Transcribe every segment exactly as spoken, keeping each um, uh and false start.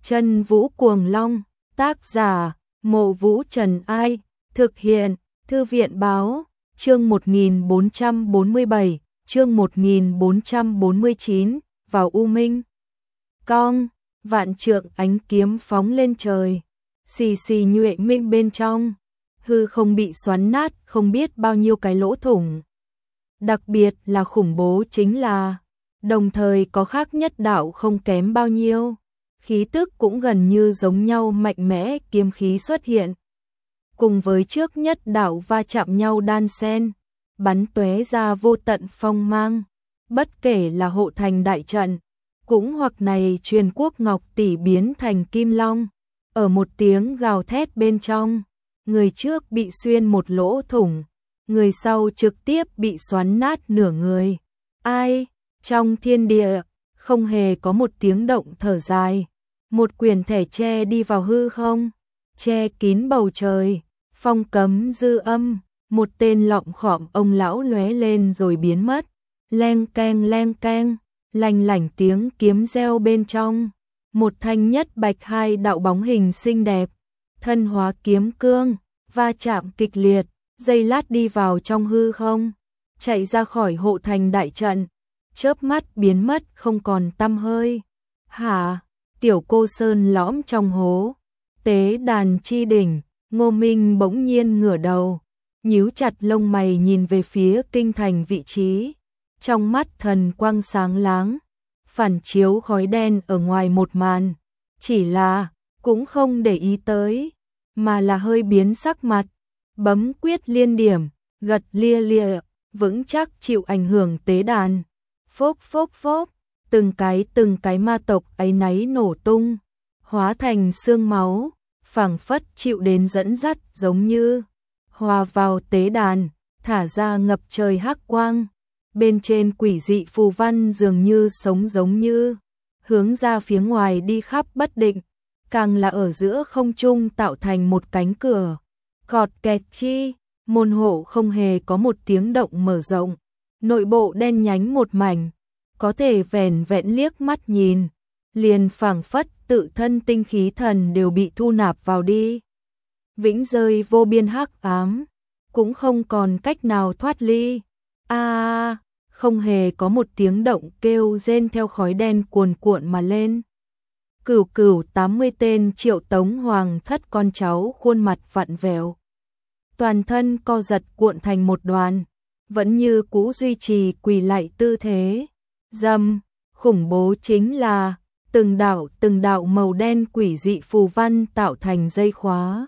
Chân Vũ Cuồng Long, tác giả, Mộ Vũ Trần Ai, thực hiện, Thư viện Báo, chương một nghìn bốn trăm bốn mươi bảy, chương một nghìn bốn trăm bốn mươi chín, vào U Minh. Cong, vạn trượng ánh kiếm phóng lên trời, xì xì nhuệ minh bên trong, hư không bị xoắn nát không biết bao nhiêu cái lỗ thủng. Đặc biệt là khủng bố chính là, đồng thời có khác nhất đạo không kém bao nhiêu, khí tức cũng gần như giống nhau mạnh mẽ kiếm khí xuất hiện. Cùng với trước nhất đạo va chạm nhau đan xen, bắn tóe ra vô tận phong mang, bất kể là hộ thành đại trận, cũng hoặc này truyền quốc ngọc tỷ biến thành kim long, ở một tiếng gào thét bên trong, người trước bị xuyên một lỗ thủng, người sau trực tiếp bị xoắn nát nửa người. Ai? Trong thiên địa, không hề có một tiếng động thở dài, một quyền thẻ tre đi vào hư không, che kín bầu trời, phong cấm dư âm, một tên lọng khọm ông lão lóe lên rồi biến mất, leng keng leng keng, lành lảnh tiếng kiếm reo bên trong, một thanh nhất bạch hai đạo bóng hình xinh đẹp, thân hóa kiếm cương, va chạm kịch liệt, giây lát đi vào trong hư không, chạy ra khỏi hộ thành đại trận, chớp mắt biến mất không còn tăm hơi. Hả? Tiểu cô sơn lõm trong hố, tế đàn chi đỉnh, Ngô Minh bỗng nhiên ngửa đầu, nhíu chặt lông mày nhìn về phía kinh thành vị trí, trong mắt thần quang sáng láng, phản chiếu khói đen ở ngoài một màn, chỉ là cũng không để ý tới, mà là hơi biến sắc mặt, bấm quyết liên điểm, gật lia lia, vững chắc chịu ảnh hưởng tế đàn. Phốc phốc phốc, từng cái từng cái ma tộc áy náy nổ tung, hóa thành xương máu, phảng phất chịu đến dẫn dắt giống như hòa vào tế đàn, thả ra ngập trời hắc quang. Bên trên quỷ dị phù văn dường như sống giống như hướng ra phía ngoài đi khắp bất định, càng là ở giữa không trung tạo thành một cánh cửa. Cọt kẹt chi, môn hộ không hề có một tiếng động mở rộng, nội bộ đen nhánh một mảnh, có thể vẻn vẹn liếc mắt nhìn, liền phảng phất tự thân tinh khí thần đều bị thu nạp vào đi. Vĩnh rơi vô biên hắc ám, cũng không còn cách nào thoát ly. A, à, không hề có một tiếng động kêu rên theo khói đen cuồn cuộn mà lên. Cửu cửu tám mươi tên Triệu Tống Hoàng thất con cháu khuôn mặt vặn vẹo, toàn thân co giật cuộn thành một đoàn, vẫn như cũ duy trì quỳ lạy tư thế. Dầm, khủng bố chính là từng đạo từng đạo màu đen quỷ dị phù văn tạo thành dây khóa.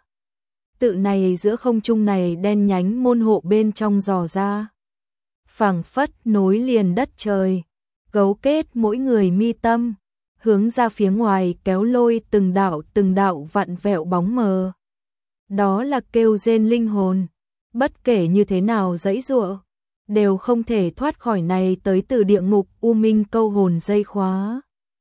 Tự này giữa không trung này đen nhánh môn hộ bên trong dò ra, phảng phất nối liền đất trời, gấu kết mỗi người mi tâm, hướng ra phía ngoài kéo lôi từng đạo từng đạo vặn vẹo bóng mờ. Đó là kêu rên linh hồn, bất kể như thế nào giãy giụa, đều không thể thoát khỏi này tới từ địa ngục u minh câu hồn dây khóa.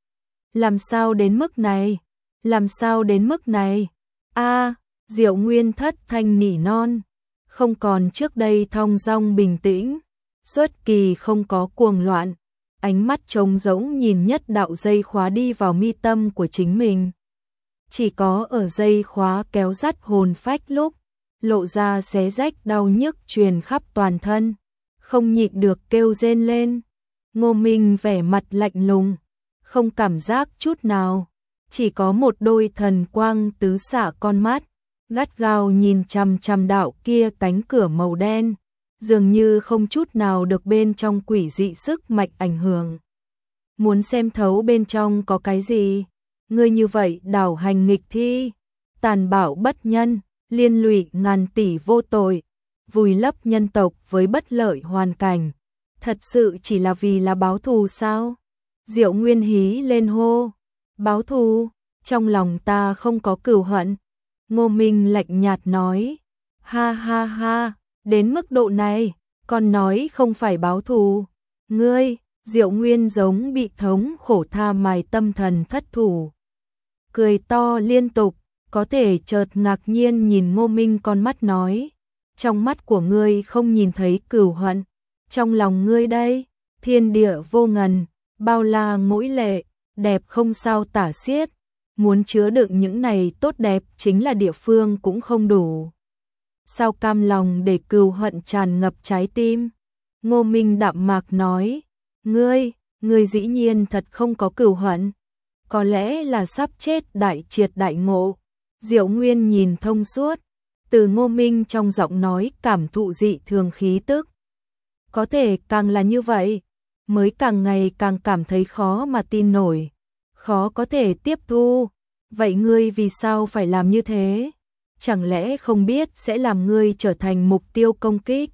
Làm sao đến mức này? Làm sao đến mức này? A, à, Diệu Nguyên thất thanh nỉ non, không còn trước đây thong dong bình tĩnh, xuất kỳ không có cuồng loạn, ánh mắt trống rỗng nhìn nhất đạo dây khóa đi vào mi tâm của chính mình. Chỉ có ở dây khóa kéo dắt hồn phách lúc, lộ ra xé rách đau nhức truyền khắp toàn thân, không nhịn được kêu rên lên. Ngô Minh vẻ mặt lạnh lùng, không cảm giác chút nào, chỉ có một đôi thần quang tứ xạ con mắt, gắt gao nhìn chằm chằm đạo kia cánh cửa màu đen, dường như không chút nào được bên trong quỷ dị sức mạnh ảnh hưởng. Muốn xem thấu bên trong có cái gì? Ngươi như vậy đảo hành nghịch thi, tàn bạo bất nhân, liên lụy ngàn tỷ vô tội, vùi lấp nhân tộc với bất lợi hoàn cảnh, thật sự chỉ là vì là báo thù sao? Diệu Nguyên hí lên hô, báo thù, trong lòng ta không có cừu hận. Ngô Minh lạnh nhạt nói, ha ha ha, đến mức độ này, còn nói không phải báo thù. Ngươi, Diệu Nguyên giống bị thống khổ tha mài tâm thần thất thủ, cười to liên tục, có thể chợt ngạc nhiên nhìn Ngô Minh con mắt nói, trong mắt của ngươi không nhìn thấy cừu hận, trong lòng ngươi đây, thiên địa vô ngần, bao la ngỗi lệ, đẹp không sao tả xiết, muốn chứa đựng những này tốt đẹp chính là địa phương cũng không đủ. Sao cam lòng để cừu hận tràn ngập trái tim? Ngô Minh đạm mạc nói, ngươi, ngươi dĩ nhiên thật không có cừu hận, có lẽ là sắp chết đại triệt đại ngộ. Diệu Nguyên nhìn thông suốt, từ Ngô Minh trong giọng nói cảm thụ dị thường khí tức. Có thể càng là như vậy, mới càng ngày càng cảm thấy khó mà tin nổi, khó có thể tiếp thu. Vậy ngươi vì sao phải làm như thế? Chẳng lẽ không biết sẽ làm ngươi trở thành mục tiêu công kích?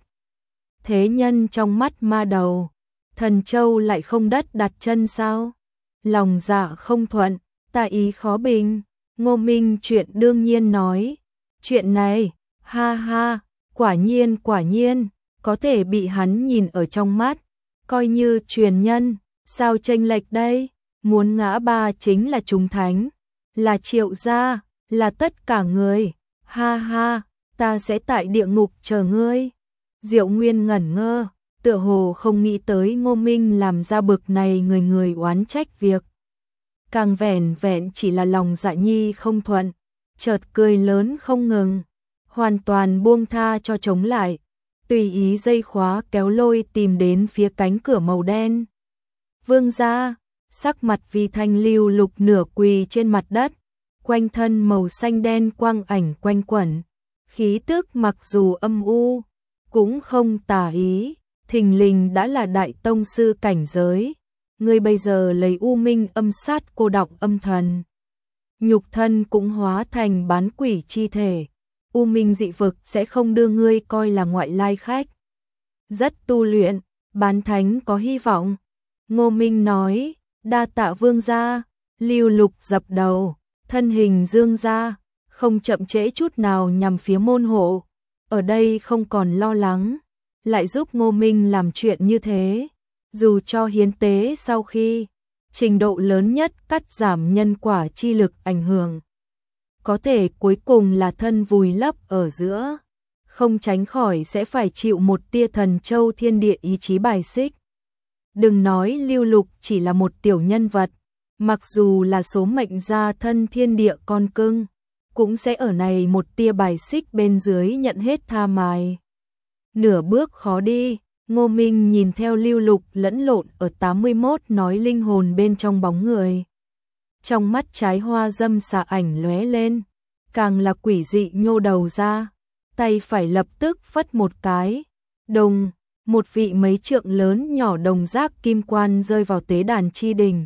Thế nhân trong mắt ma đầu, Thần Châu lại không đất đặt chân sao? Lòng dạ không thuận, ta ý khó bình. Ngô Minh chuyện đương nhiên nói, chuyện này, ha ha, quả nhiên quả nhiên, có thể bị hắn nhìn ở trong mắt, coi như truyền nhân, sao chênh lệch đây? Muốn ngã ba chính là chúng thánh, là Triệu gia, là tất cả người, ha ha, ta sẽ tại địa ngục chờ ngươi. Diệu Nguyên ngẩn ngơ, tựa hồ không nghĩ tới Ngô Minh làm ra bực này người người oán trách việc. Càng vẻn vẹn chỉ là lòng dạ nhi không thuận, chợt cười lớn không ngừng, hoàn toàn buông tha cho chống lại, tùy ý dây khóa kéo lôi tìm đến phía cánh cửa màu đen. Vương gia, sắc mặt vì thanh lưu lục nửa quỳ trên mặt đất, quanh thân màu xanh đen quang ảnh quanh quẩn, khí tức mặc dù âm u, cũng không tà ý, thình lình đã là đại tông sư cảnh giới. Ngươi bây giờ lấy u minh âm sát cô đọng âm thần, nhục thân cũng hóa thành bán quỷ chi thể, u minh dị vực sẽ không đưa ngươi coi là ngoại lai khách. Rất tu luyện, bán thánh có hy vọng. Ngô Minh nói, đa tạ vương gia. Lưu Lục dập đầu, thân hình dương ra, không chậm trễ chút nào nhằm phía môn hộ. Ở đây không còn lo lắng, lại giúp Ngô Minh làm chuyện như thế. Dù cho hiến tế sau khi trình độ lớn nhất cắt giảm nhân quả chi lực ảnh hưởng, có thể cuối cùng là thân vùi lấp ở giữa, không tránh khỏi sẽ phải chịu một tia thần châu thiên địa ý chí bài xích. Đừng nói Lưu Lục chỉ là một tiểu nhân vật, mặc dù là số mệnh gia thân thiên địa con cưng, cũng sẽ ở này một tia bài xích bên dưới nhận hết tha mài. Nửa bước khó đi. Ngô Minh nhìn theo Lưu Lục lẫn lộn ở tám mươi mốt nói linh hồn bên trong bóng người. Trong mắt trái hoa dâm xà ảnh lóe lên, càng là quỷ dị nhô đầu ra, tay phải lập tức phất một cái, đồng, một vị mấy trượng lớn nhỏ đồng giác kim quan rơi vào tế đàn chi đình.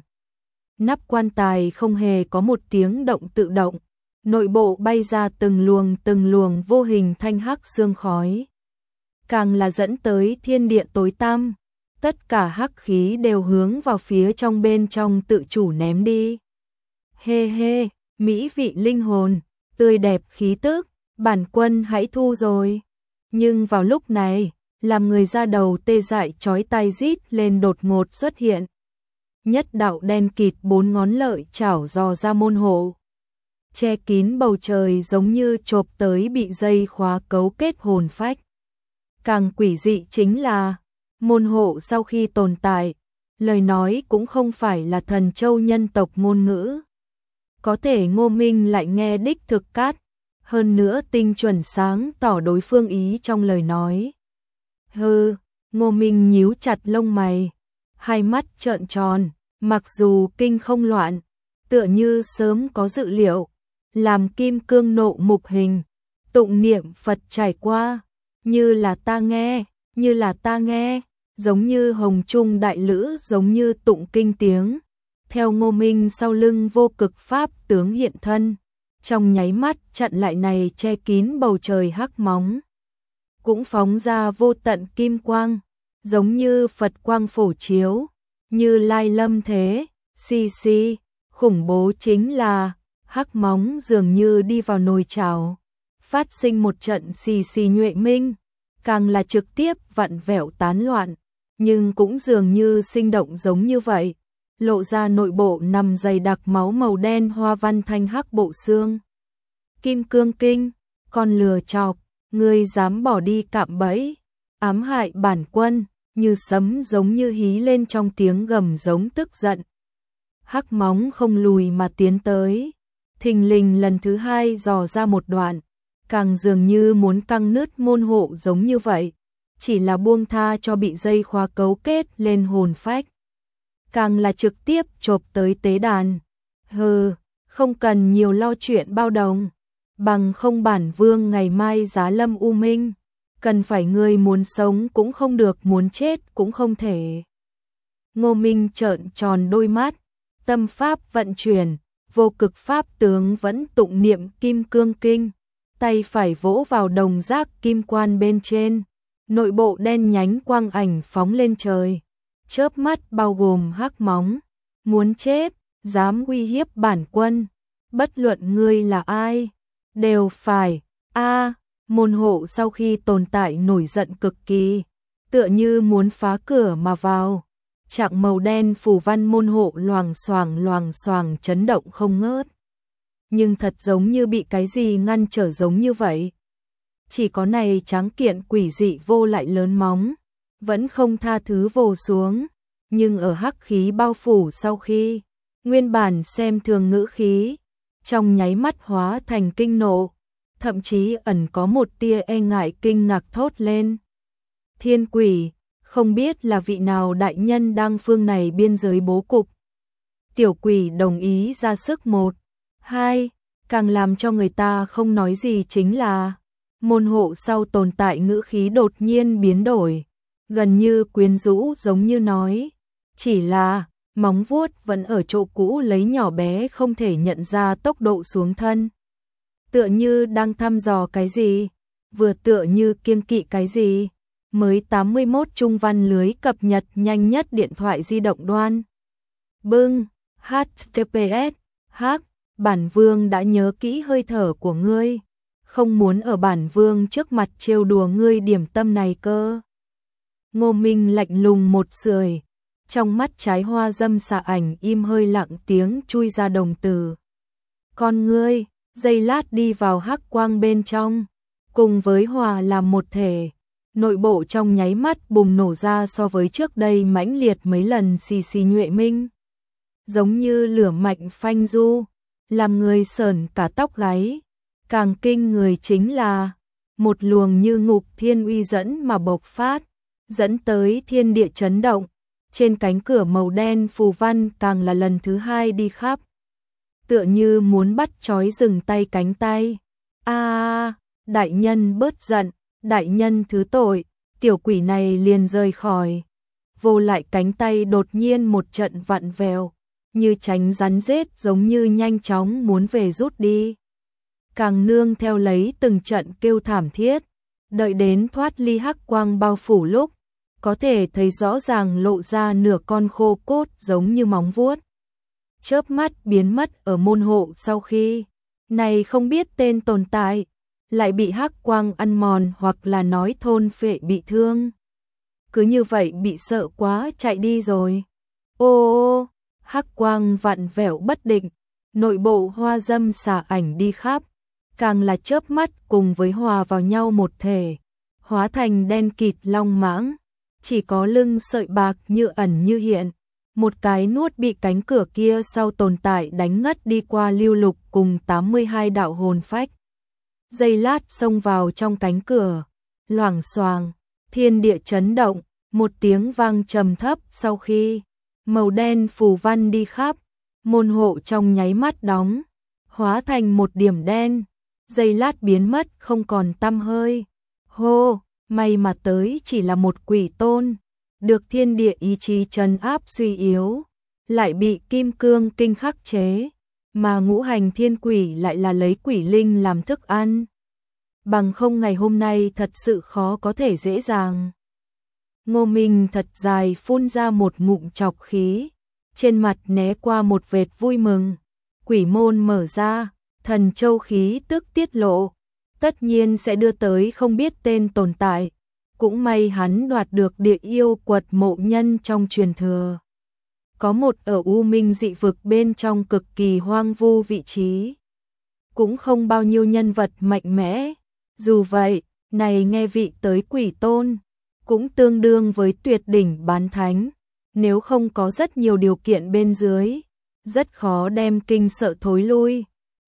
Nắp quan tài không hề có một tiếng động tự động, nội bộ bay ra từng luồng từng luồng vô hình thanh hắc sương khói. Càng là dẫn tới thiên địa tối tăm, tất cả hắc khí đều hướng vào phía trong bên trong tự chủ ném đi. Hê hê, mỹ vị linh hồn, tươi đẹp khí tức, bản quân hãy thu rồi. Nhưng vào lúc này, làm người ra đầu tê dại chói tai rít lên đột ngột xuất hiện. Nhất đạo đen kịt bốn ngón lợi chảo dò ra môn hộ, che kín bầu trời giống như chộp tới bị dây khóa cấu kết hồn phách. Càng quỷ dị chính là, môn hộ sau khi tồn tại, lời nói cũng không phải là thần châu nhân tộc ngôn ngữ. Có thể Ngô Minh lại nghe đích thực cát, hơn nữa tinh chuẩn sáng tỏ đối phương ý trong lời nói. Hừ, Ngô Minh nhíu chặt lông mày, hai mắt trợn tròn, mặc dù kinh không loạn, tựa như sớm có dự liệu, làm kim cương nộ mục hình, tụng niệm Phật trải qua. Như là ta nghe, như là ta nghe, giống như hồng trung đại lữ, giống như tụng kinh tiếng. Theo Ngô Minh sau lưng vô cực pháp tướng hiện thân, trong nháy mắt chặn lại này che kín bầu trời hắc móng. Cũng phóng ra vô tận kim quang, giống như Phật quang phổ chiếu, như lai lâm thế, si si, khủng bố chính là, hắc móng dường như đi vào nồi chảo. Phát sinh một trận xì xì nhuệ minh, càng là trực tiếp vặn vẹo tán loạn, nhưng cũng dường như sinh động giống như vậy, lộ ra nội bộ nằm dày đặc máu màu đen hoa văn thanh hắc bộ xương. Kim cương kinh, con lừa chọc, ngươi dám bỏ đi cạm bẫy, ám hại bản quân, như sấm giống như hí lên trong tiếng gầm giống tức giận. Hắc móng không lùi mà tiến tới, thình lình lần thứ hai dò ra một đoạn, càng dường như muốn căng nứt môn hộ giống như vậy, chỉ là buông tha cho bị dây khóa cấu kết lên hồn phách. Càng là trực tiếp chộp tới tế đàn. Hừ, không cần nhiều lo chuyện bao đồng, bằng không bản vương ngày mai giá lâm U Minh, cần phải ngươi muốn sống cũng không được, muốn chết cũng không thể. Ngô Minh trợn tròn đôi mắt, tâm pháp vận chuyển, vô cực pháp tướng vẫn tụng niệm kim cương kinh, tay phải vỗ vào đồng giác kim quan bên trên, nội bộ đen nhánh quang ảnh phóng lên trời, chớp mắt bao gồm hắc móng, muốn chết, dám uy hiếp bản quân, bất luận ngươi là ai, đều phải. A, môn hộ sau khi tồn tại nổi giận cực kỳ, tựa như muốn phá cửa mà vào. Trạng màu đen phủ văn môn hộ loàng xoàng loàng xoàng chấn động không ngớt. Nhưng thật giống như bị cái gì ngăn trở giống như vậy. Chỉ có này tráng kiện quỷ dị vô lại lớn móng, vẫn không tha thứ vồ xuống, nhưng ở hắc khí bao phủ sau khi, nguyên bản xem thường ngữ khí, trong nháy mắt hóa thành kinh nộ, thậm chí ẩn có một tia e ngại kinh ngạc thốt lên. Thiên quỷ, không biết là vị nào đại nhân đang phương này biên giới bố cục. Tiểu quỷ đồng ý ra sức một, hai, càng làm cho người ta không nói gì chính là môn hộ sau tồn tại ngữ khí đột nhiên biến đổi, gần như quyến rũ giống như nói, chỉ là móng vuốt vẫn ở chỗ cũ lấy nhỏ bé không thể nhận ra tốc độ xuống thân. Tựa như đang thăm dò cái gì, vừa tựa như kiêng kỵ cái gì. Mới tám mươi mốt trung văn lưới cập nhật nhanh nhất điện thoại di động đoan. Bưng, hát tê pê ét, hack, bản vương đã nhớ kỹ hơi thở của ngươi, không muốn ở bản vương trước mặt trêu đùa ngươi điểm tâm này cơ. Ngô Minh lạnh lùng một sưởi, trong mắt trái hoa dâm xạ ảnh im hơi lặng tiếng chui ra đồng từ. Con ngươi, giây lát đi vào hắc quang bên trong, cùng với hòa làm một thể. Nội bộ trong nháy mắt bùng nổ ra so với trước đây mãnh liệt mấy lần xì xì nhuệ minh. Giống như lửa mạnh phanh du, làm người sởn cả tóc gáy. Càng kinh người chính là, một luồng như ngục thiên uy dẫn mà bộc phát, dẫn tới thiên địa chấn động. Trên cánh cửa màu đen phù văn càng là lần thứ hai đi khắp. Tựa như muốn bắt trói dừng tay cánh tay. A, đại nhân bớt giận. Đại nhân thứ tội, tiểu quỷ này liền rời khỏi. Vô lại cánh tay đột nhiên một trận vặn vèo, như tránh rắn rết giống như nhanh chóng muốn về rút đi. Càng nương theo lấy từng trận kêu thảm thiết, đợi đến thoát ly hắc quang bao phủ lúc, có thể thấy rõ ràng lộ ra nửa con khô cốt giống như móng vuốt. Chớp mắt biến mất ở môn hộ sau khi, này không biết tên tồn tại. Lại bị hắc quang ăn mòn hoặc là nói thôn phệ bị thương. Cứ như vậy bị sợ quá chạy đi rồi. Ô, hắc quang vặn vẹo bất định, nội bộ hoa dâm xả ảnh đi khắp, càng là chớp mắt cùng với hòa vào nhau một thể, hóa thành đen kịt long mãng, chỉ có lưng sợi bạc như ẩn như hiện, một cái nuốt bị cánh cửa kia sau tồn tại đánh ngất đi qua lưu lục cùng tám mươi hai đạo hồn phách. Giây lát xông vào trong cánh cửa, loảng xoàng, thiên địa chấn động, một tiếng vang trầm thấp sau khi màu đen phù văn đi khắp, môn hộ trong nháy mắt đóng, hóa thành một điểm đen, giây lát biến mất không còn tăm hơi. Hô, may mà tới chỉ là một quỷ tôn, được thiên địa ý chí trấn áp suy yếu, lại bị kim cương kinh khắc chế. Mà ngũ hành thiên quỷ lại là lấy quỷ linh làm thức ăn. Bằng không ngày hôm nay thật sự khó có thể dễ dàng. Ngô Minh thật dài phun ra một ngụm chọc khí, trên mặt né qua một vệt vui mừng. Quỷ môn mở ra, thần châu khí tức tiết lộ, tất nhiên sẽ đưa tới không biết tên tồn tại. Cũng may hắn đoạt được địa yêu quật mộ nhân trong truyền thừa. Có một ở U Minh dị vực bên trong cực kỳ hoang vu vị trí. Cũng không bao nhiêu nhân vật mạnh mẽ. Dù vậy, này nghe vị tới quỷ tôn, cũng tương đương với tuyệt đỉnh bán thánh. Nếu không có rất nhiều điều kiện bên dưới, rất khó đem kinh sợ thối lui.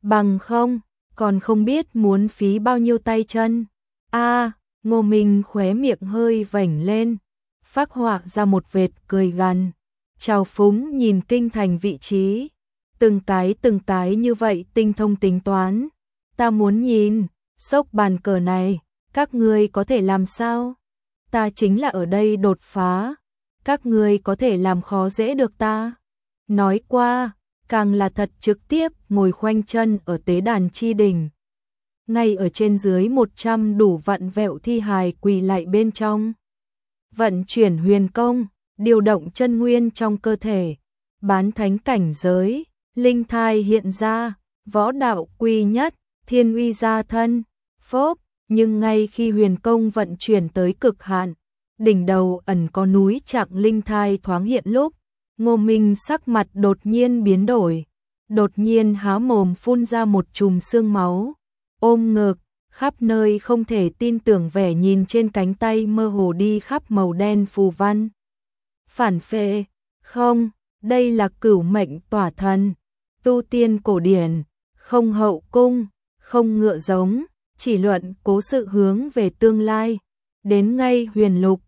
bằng không, còn không biết muốn phí bao nhiêu tay chân. A, Ngô Minh khóe miệng hơi vểnh lên, phác họa ra một vệt cười gằn, trào phúng nhìn kinh thành vị trí, từng cái từng cái như vậy tinh thông tính toán, ta muốn nhìn, sốc bàn cờ này, các ngươi có thể làm sao? Ta chính là ở đây đột phá, các ngươi có thể làm khó dễ được ta. Nói qua, càng là thật trực tiếp ngồi khoanh chân ở tế đàn chi đỉnh. Ngay ở trên dưới một trăm đủ vặn vẹo thi hài quỳ lại bên trong. Vận chuyển huyền công, điều động chân nguyên trong cơ thể, bán thánh cảnh giới, linh thai hiện ra, võ đạo quy nhất, thiên uy gia thân, phốp, nhưng ngay khi huyền công vận chuyển tới cực hạn, đỉnh đầu ẩn có núi trạng linh thai thoáng hiện lúc, Ngô Minh sắc mặt đột nhiên biến đổi, đột nhiên há mồm phun ra một chùm xương máu, ôm ngực, khắp nơi không thể tin tưởng vẻ nhìn trên cánh tay mơ hồ đi khắp màu đen phù văn. Phản phệ, không, đây là cửu mệnh tỏa thần, tu tiên cổ điển, không hậu cung, không ngựa giống, chỉ luận cố sự hướng về tương lai, đến ngay huyền lục,